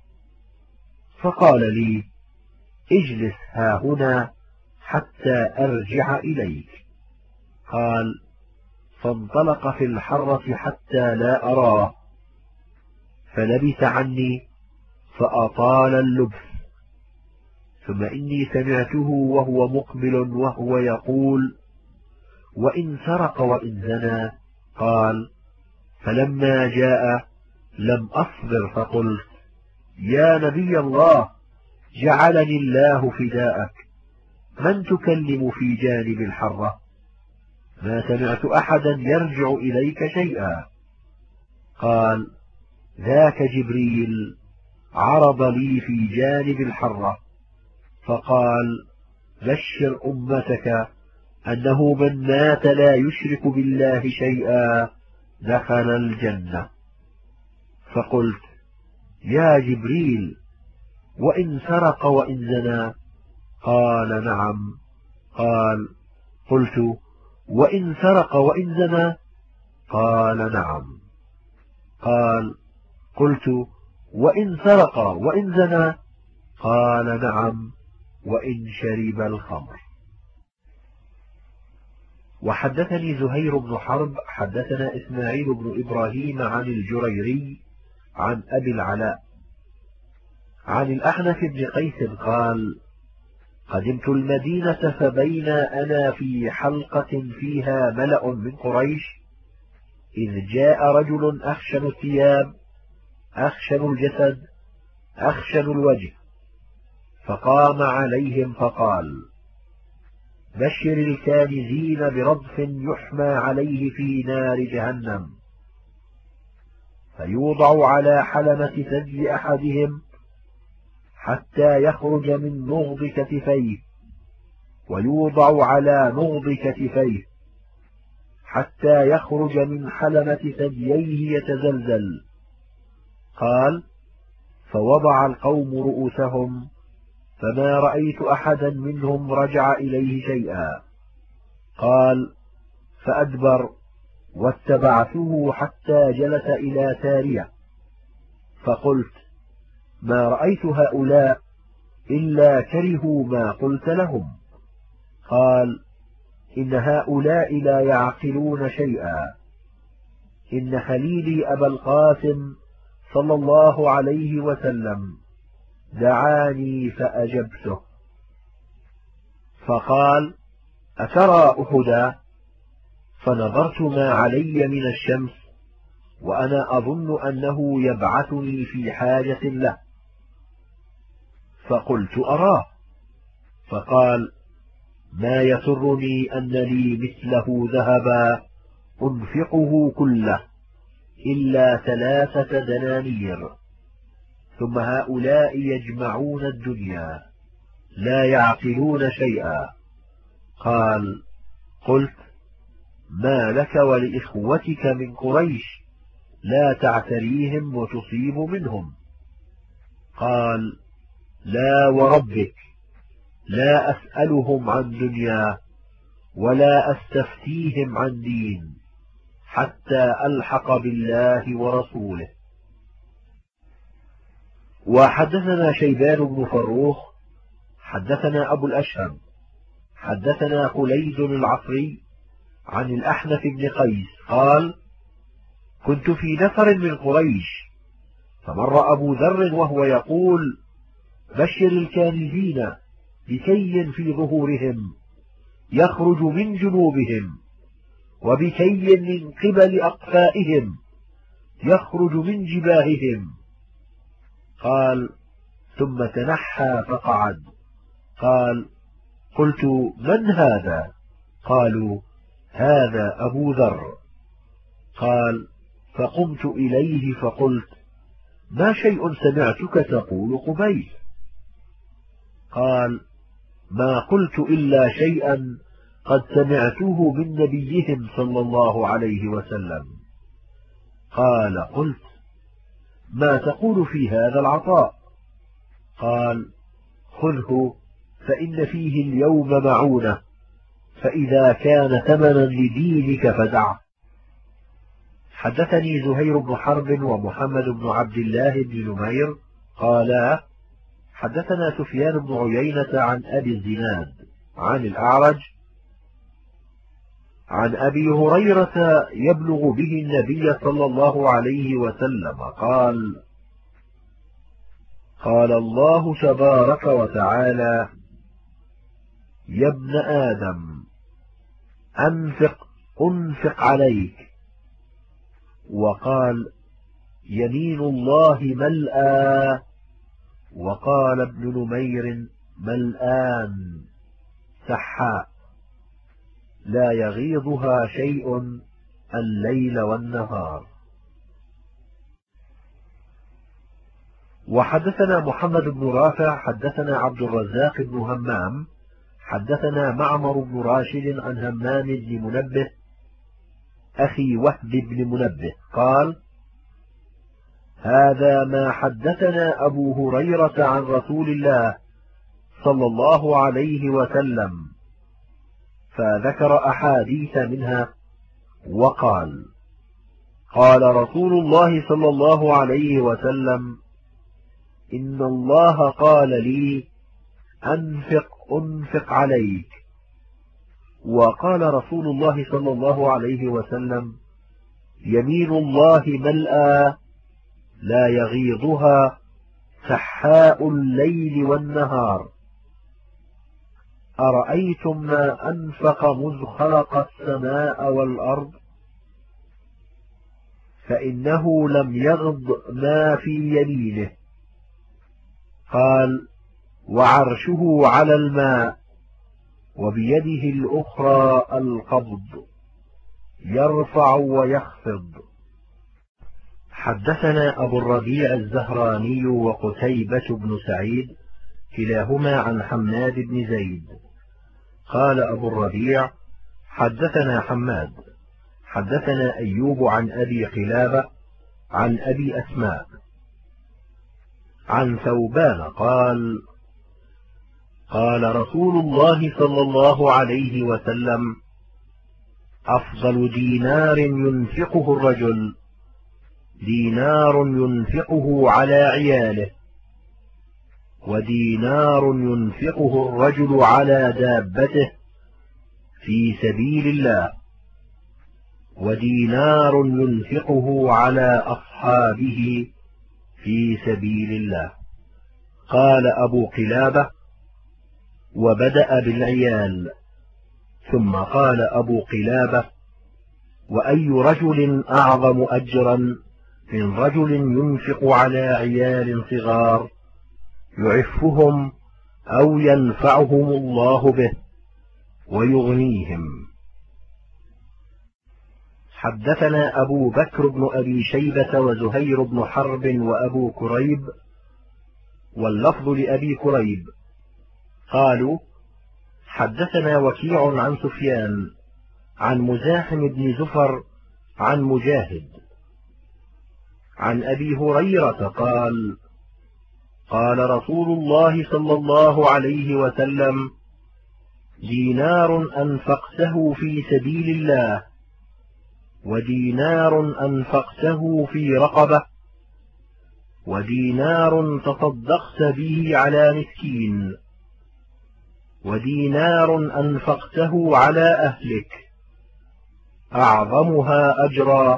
فقال لي: اجلس هاهنا حتى أرجع إليك. قال: فانطلق في الحرة حتى لا أراه، فلبث عني فأطال اللبث، ثم إني سمعته وهو مقبل وهو يقول: وإن سرق وإن زنى. قال: فلما جاء لم أصبر فقلت: يا نبي الله، جعلني الله فداءك، من تكلم في جانب الحرة؟ ما سمعت أحدا يرجع إليك شيئا. قال: ذاك جبريل عرض لي في جانب الحرة، فقال: بشر أمتك أنه من مات لا يشرك بالله شيئا دخل الجنة. فقلت: يا جبريل، وإن سرق وإن زنى؟ قال: نعم. قال: قلت: وإن سرق وإن زنى؟ قال: نعم. قال: قلت: وإن سرق وإن زنى؟ قال: نعم، وإن شرب الخمر. وحدثني زهير بن حرب حدثنا إسماعيل بن إبراهيم عن الجريري عن أبي العلاء عن الأحنف بن قيس قال: قدمت المدينة، فبين أنا في حلقة فيها ملأ من قريش، إذ جاء رجل أخشن الثياب أخشن الجسد أخشن الوجه، فقام عليهم فقال: بشر الكانزين برضف يحمى عليه في نار جهنم، فيوضع على حلمة ثدي أحدهم حتى يخرج من نغض كتفيه، ويوضع على نغض كتفيه حتى يخرج من حلمة ثدييه يتزلزل. قال: فوضع القوم رؤوسهم، فما رأيت أحدا منهم رجع إليه شيئا. قال: فأدبر واتبعته حتى جلس إلى سارية، فقلت: ما رأيت هؤلاء إلا كرهوا ما قلت لهم. قال: إن هؤلاء لا يعقلون شيئا، إن خليلي أبا القاسم صلى الله عليه وسلم دعاني فأجبته. فقال: أترى أحدا؟ فنظرت ما علي من الشمس، وأنا أظن أنه يبعثني في حاجة له، فقلت: أراه. فقال: ما يسرني أن لي مثله ذهبا أنفقه كله إلا 3 دنانير، ثم هؤلاء يجمعون الدنيا لا يعقلون شيئا. قال: قلت: ما لك ولإخوتك من قريش لا تعتريهم وتصيب منهم؟ قال: لا وربك، لا أسألهم عن دنيا ولا أستفتيهم عن دين حتى ألحق بالله ورسوله. وحدثنا شيبان بن فروخ حدثنا أبو الأشهم حدثنا خليد العصري عن الأحنف بن قيس قال: كنت في نفر من قريش، فمر أبو ذر وهو يقول: بشر الكاذبين بكي في ظهورهم يخرج من جنوبهم، وبكي من قبل أقفائهم يخرج من جباههم. قال: ثم تنحى فقعد. قال: قلت: من هذا؟ قالوا: هذا أبو ذر. قال: فقمت إليه فقلت: ما شيء سمعتك تقول قبيل؟ قال: ما قلت إلا شيئا قد سمعته من نبيهم صلى الله عليه وسلم. قال: قلت: ما تقول في هذا العطاء؟ قال: خذه فإن فيه اليوم معونة، فإذا كان ثمنا لدينك فدعه. حدثني زهير بن حرب ومحمد بن عبد الله بن نمير قالا: حدثنا سفيان بن عيينة عن أبي الزناد عن الأعرج عن أبي هريرة يبلغ به النبي صلى الله عليه وسلم قال: قال الله تبارك وتعالى: يا ابن آدم أنفق عليك. وقال: يمين الله ملآ. وقال ابن نمير: ملآن سحاء لا يغيضها شيء الليل والنهار. وحدثنا محمد بن رافع حدثنا عبد الرزاق بن همام حدثنا معمر بن راشد عن همام بن منبه أخي وهب بن منبه قال: هذا ما حدثنا أبو هريرة عن رسول الله صلى الله عليه وسلم، فذكر أحاديث منها وقال: قال رسول الله صلى الله عليه وسلم: إن الله قال لي أنفق عليك. وقال رسول الله صلى الله عليه وسلم: يمين الله ملآ لا يغيضها سحاء الليل والنهار. أرأيتم ما أنفق مذ خلق السماء والأرض، فإنه لم يغض ما في يمينه. قال: وعرشه على الماء وبيده الأخرى القبض يرفع ويخفض. حدثنا أبو الربيع الزهراني وقتيبة بن سعيد كلاهما عن حماد بن زيد. قال أبو الربيع: حدثنا حماد حدثنا أيوب عن أبي قلابة عن أبي أسماء عن ثوبان قال: قال رسول الله صلى الله عليه وسلم: أفضل دينار ينفقه الرجل دينار ينفقه على عياله، ودينار ينفقه الرجل على دابته في سبيل الله، ودينار ينفقه على أصحابه في سبيل الله. قال أبو قلابة: وبدأ بالعيال، ثم قال أبو قلابة: وأي رجل أعظم أجرا من رجل ينفق على عيال صغار يعفهم أو ينفعهم الله به ويغنيهم. حدثنا أبو بكر بن أبي شيبة وزهير بن حرب وأبو كريب، واللفظ لأبي كريب، قالوا: حدثنا وكيع عن سفيان عن مزاحم بن زفر عن مجاهد عن أبي هريرة قال: قال رسول الله صلى الله عليه وسلم: دينار أنفقته في سبيل الله، ودينار أنفقته في رقبة، ودينار تصدقت به على مسكين، ودينار أنفقته على أهلك، أعظمها أجرا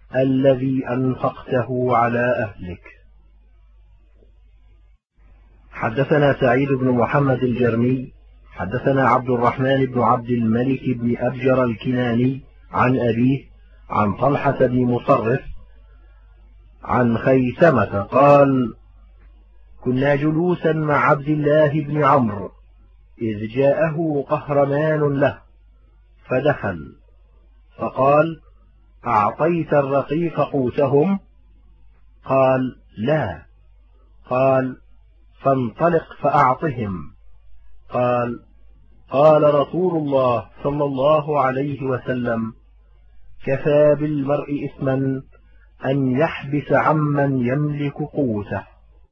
الذي أنفقته على أهلك. حدثنا سعيد بن محمد الجرمي حدثنا عبد الرحمن بن عبد الملك بن أبجر الكناني عن أبيه عن طلحة بن مصرف عن خيثمة قال: كنا جلوسا مع عبد الله بن عمرو إذ جاءه قهرمان له فدخل فقال: أعطيت الرقيق قوتهم؟ قال: لا. قال: فانطلق فأعطهم. قال: قال رسول الله صلى الله عليه وسلم: كفى بالمرء إثما أن يحبس عمن يملك قوته.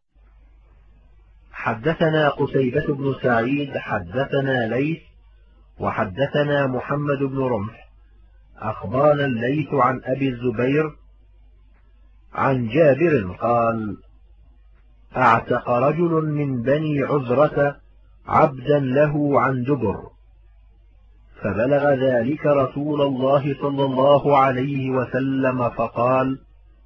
حدثنا قتيبة بن سعيد حدثنا ليث وحدثنا محمد بن رمح أخبرنا الليث عن أبي الزبير عن جابر قال: أعتق رجل من بني عذرة عبدا له عن دبر، فبلغ ذلك رسول الله صلى الله عليه وسلم فقال: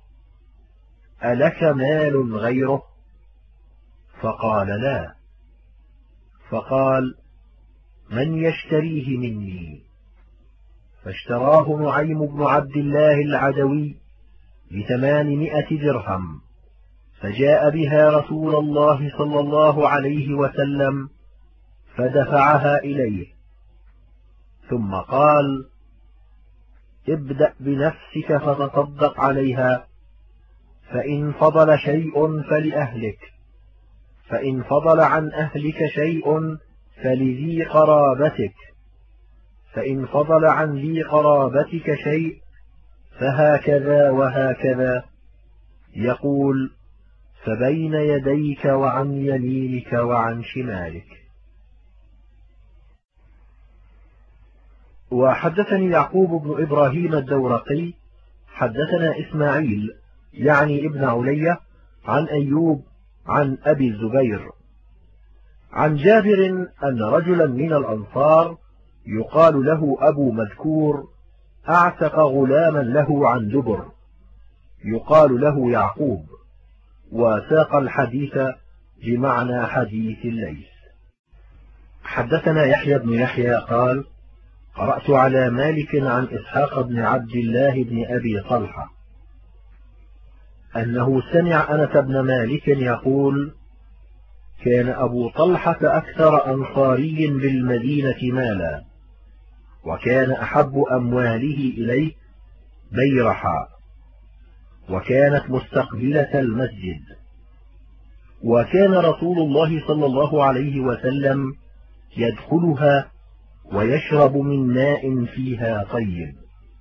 ألك مال غيره؟ فقال: لا. فقال: من يشتريه مني؟ فاشتراه نعيم بن عبد الله العدوي ب800 درهم، فجاء بها رسول الله صلى الله عليه وسلم فدفعها إليه، ثم قال: ابدأ بنفسك فتصدق عليها، فإن فضل شيء فلأهلك، فإن فضل عن أهلك شيء فلذي قرابتك، فإن فضل عن ذي قرابتك شيء فهكذا وهكذا، يقول: فبين يديك وعن يمينك وعن شمالك. وحدثني يعقوب بن إبراهيم الدورقي حدثنا إسماعيل يعني ابن علية عن أيوب عن أبي الزبير عن جابر أن رجلا من الأنصار يقال له أبو مذكور أعتق غلاما له عن دبر يقال له يعقوب، وساق الحديث بمعنى حديث الليث. حدثنا يحيى بن يحيى قال: قرأت على مالك عن إسحاق بن عبد الله بن أبي طلحة أنه سمع أنس بن مالك يقول: كان أبو طلحة أكثر أنصاري بالمدينة مالا، وكان أحب أمواله إليه بيرحا، وكانت مستقبلة المسجد، وكان رسول الله صلى الله عليه وسلم يدخلها ويشرب من ماء فيها طيب.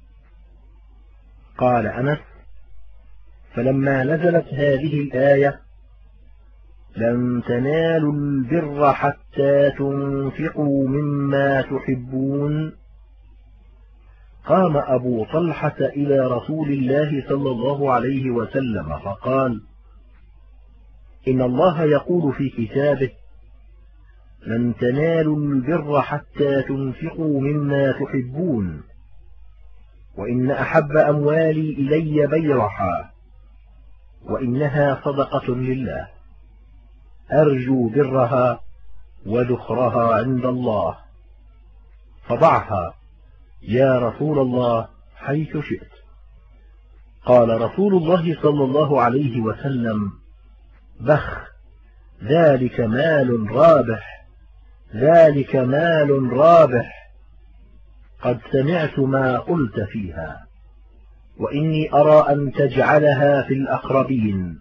قال أنس: فلما نزلت هذه الآية: لن تنالوا البر حتى تنفقوا مما تحبون، قام أبو طلحة إلى رسول الله صلى الله عليه وسلم فقال: إن الله يقول في كتابه: لن تنالوا البر حتى تنفقوا مما تحبون، وإن أحب أموالي إلي بيرحا، وإنها صدقة لله، أرجو برها وذخرها عند الله، فضعها يا رسول الله حيث شئت. قال رسول الله صلى الله عليه وسلم: بخ، ذلك مال رابح، ذلك مال رابح، قد سمعت ما قلت فيها، وإني أرى أن تجعلها في الأقربين.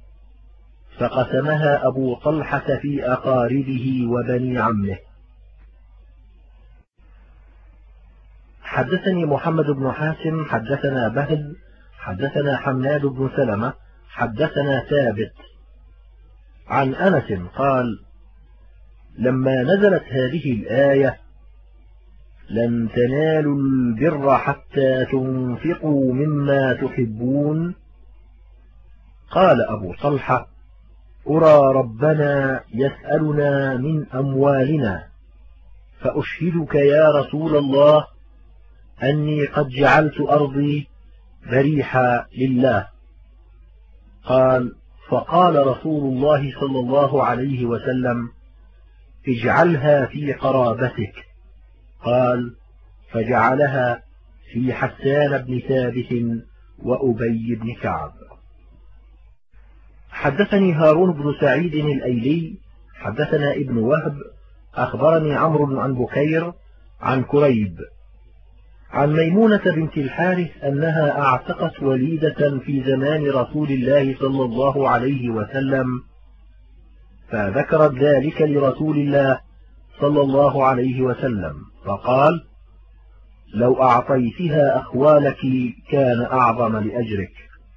فقسمها أبو طلحة في أقاربه وبني عمه. حدثني محمد بن حاتم حدثنا بهز حدثنا حماد بن سلمة حدثنا ثابت عن أنس قال: لما نزلت هذه الآية: لن تنالوا البر حتى تنفقوا مما تحبون، قال أبو طلحة: أرى ربنا يسألنا من أموالنا، فأشهدك يا رسول الله أني قد جعلت أرضي بريحا لله. قال: فقال رسول الله صلى الله عليه وسلم: اجعلها في قرابتك. قال: فجعلها في حسان بن ثابت وأبي بن كعب. حدثني هارون بن سعيد الأيلي حدثنا ابن وهب أخبرني عمرو عن بكير عن كريب عن ميمونة بنت الحارث أنها أعتقت وليدة في زمان رسول الله صلى الله عليه وسلم، فذكرت ذلك لرسول الله صلى الله عليه وسلم فقال: لو أعطيتها أخوالك كان أعظم لأجرك.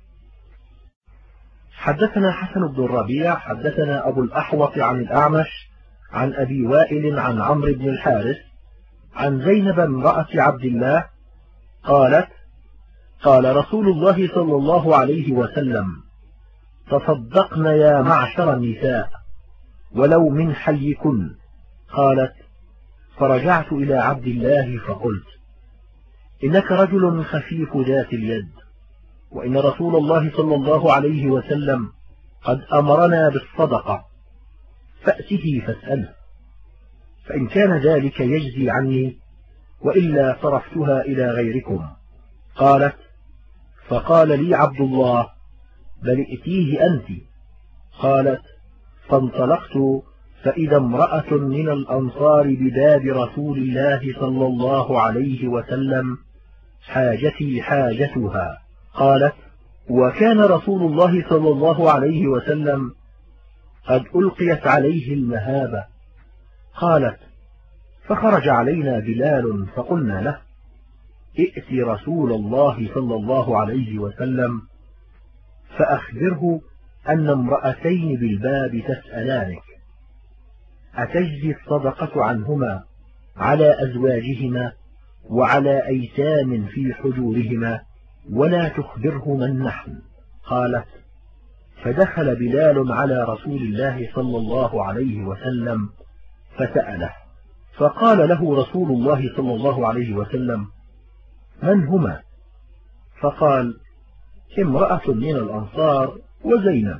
حدثنا حسن بن الربيع حدثنا أبو الأحوص عن الأعمش عن أبي وائل عن عمرو بن الحارث عن زينب امرأة عبد الله قالت: قال رسول الله صلى الله عليه وسلم: تصدقن يا معشر النساء ولو من حيكن. قالت: فرجعت إلى عبد الله فقلت: إنك رجل خفيف ذات اليد، وإن رسول الله صلى الله عليه وسلم قد أمرنا بالصدقة، فأته فاسأله، فإن كان ذلك يجزي عني، وإلا صرفتها إلى غيركم. قالت: فقال لي عبد الله: بل ائتيه أنت. قالت: فانطلقت فإذا امرأة من الأنصار بباب رسول الله صلى الله عليه وسلم حاجتي حاجتها. قالت: وكان رسول الله صلى الله عليه وسلم قد ألقيت عليه المهابة. قالت: فخرج علينا بلال فقلنا له: ائت رسول الله صلى الله عليه وسلم فأخبره أن امرأتين بالباب تسألانك، أتجزي الصدقة عنهما على أزواجهما وعلى أيتام في حجورهما ولا تخبره من نحن؟ قالت: فدخل بلال على رسول الله صلى الله عليه وسلم فسأله، فقال له رسول الله صلى الله عليه وسلم: من هما؟ فقال: امرأة من الأنصار وزينب.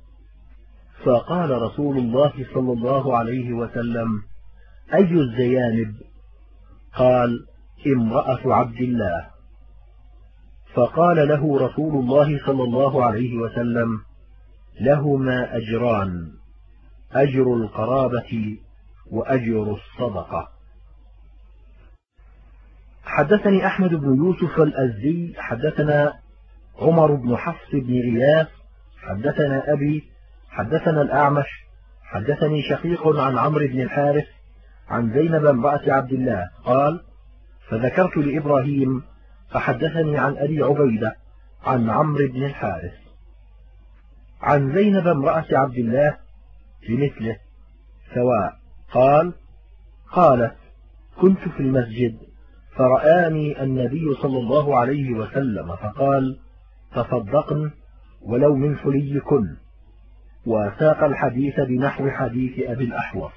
فقال رسول الله صلى الله عليه وسلم: أي الزيانب؟ قال: امرأة عبد الله. فقال له رسول الله صلى الله عليه وسلم: لهما أجران، أجر القرابة وأجر الصدقة. حدثني أحمد بن يوسف الأزدي حدثنا عمر بن حفص بن غياث حدثنا أبي حدثنا الأعمش حدثني شقيق عن عمرو بن الحارث عن زينب امرأة عبد الله قال: فذكرت لإبراهيم فحدثني عن أبي عبيدة عن عمرو بن الحارث عن زينب امرأة عبد الله بمثله سواء. قالت: كنت في المسجد فرآني النبي صلى الله عليه وسلم فقال: تصدقن ولو من حليكن، وساق الحديث بنحو حديث أبي الأحوص.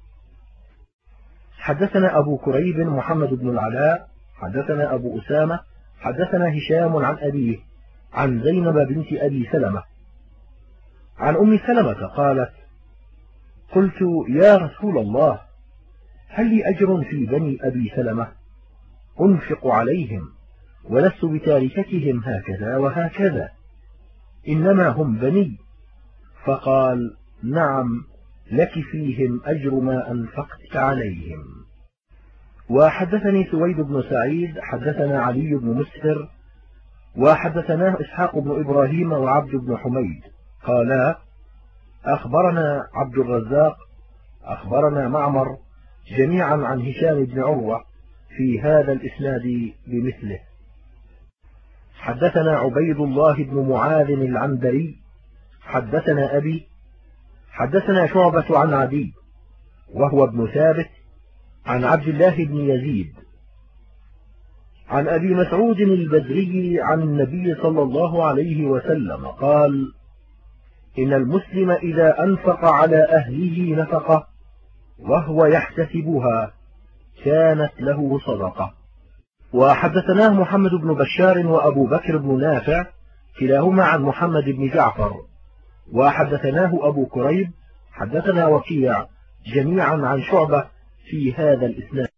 حدثنا أبو كريب محمد بن العلاء حدثنا أبو أسامة حدثنا هشام عن أبيه عن زينب بنت أبي سلمة عن أم سلمة قالت: قلت: يا رسول الله، هل لي أجر في بني أبي سلمة؟ أنفق عليهم ولست بتاركتهم هكذا وهكذا، إنما هم بني. فقال: نعم، لك فيهم أجر ما أنفقت عليهم. وحدثني سويد بن سعيد حدثنا علي بن مسهر وحدثناه إسحاق بن إبراهيم وعبد بن حميد قالا: أخبرنا عبد الرزاق أخبرنا معمر جميعا عن هشام بن عروة في هذا الإسناد بمثله. حدثنا عبيد الله بن معاذ العنبري حدثنا أبي حدثنا شعبة عن عدي وهو ابن ثابت عن عبد الله بن يزيد عن أبي مسعود البدري عن النبي صلى الله عليه وسلم قال: إن المسلم إذا أنفق على أهله نفقة وهو يحتسبها كانت له صدقة. وحدثناه محمد بن بشار وأبو بكر بن نافع كلاهما عن محمد بن جعفر وحدثناه أبو كريب حدثنا وكيع جميعا عن شعبة في هذا الإسناد.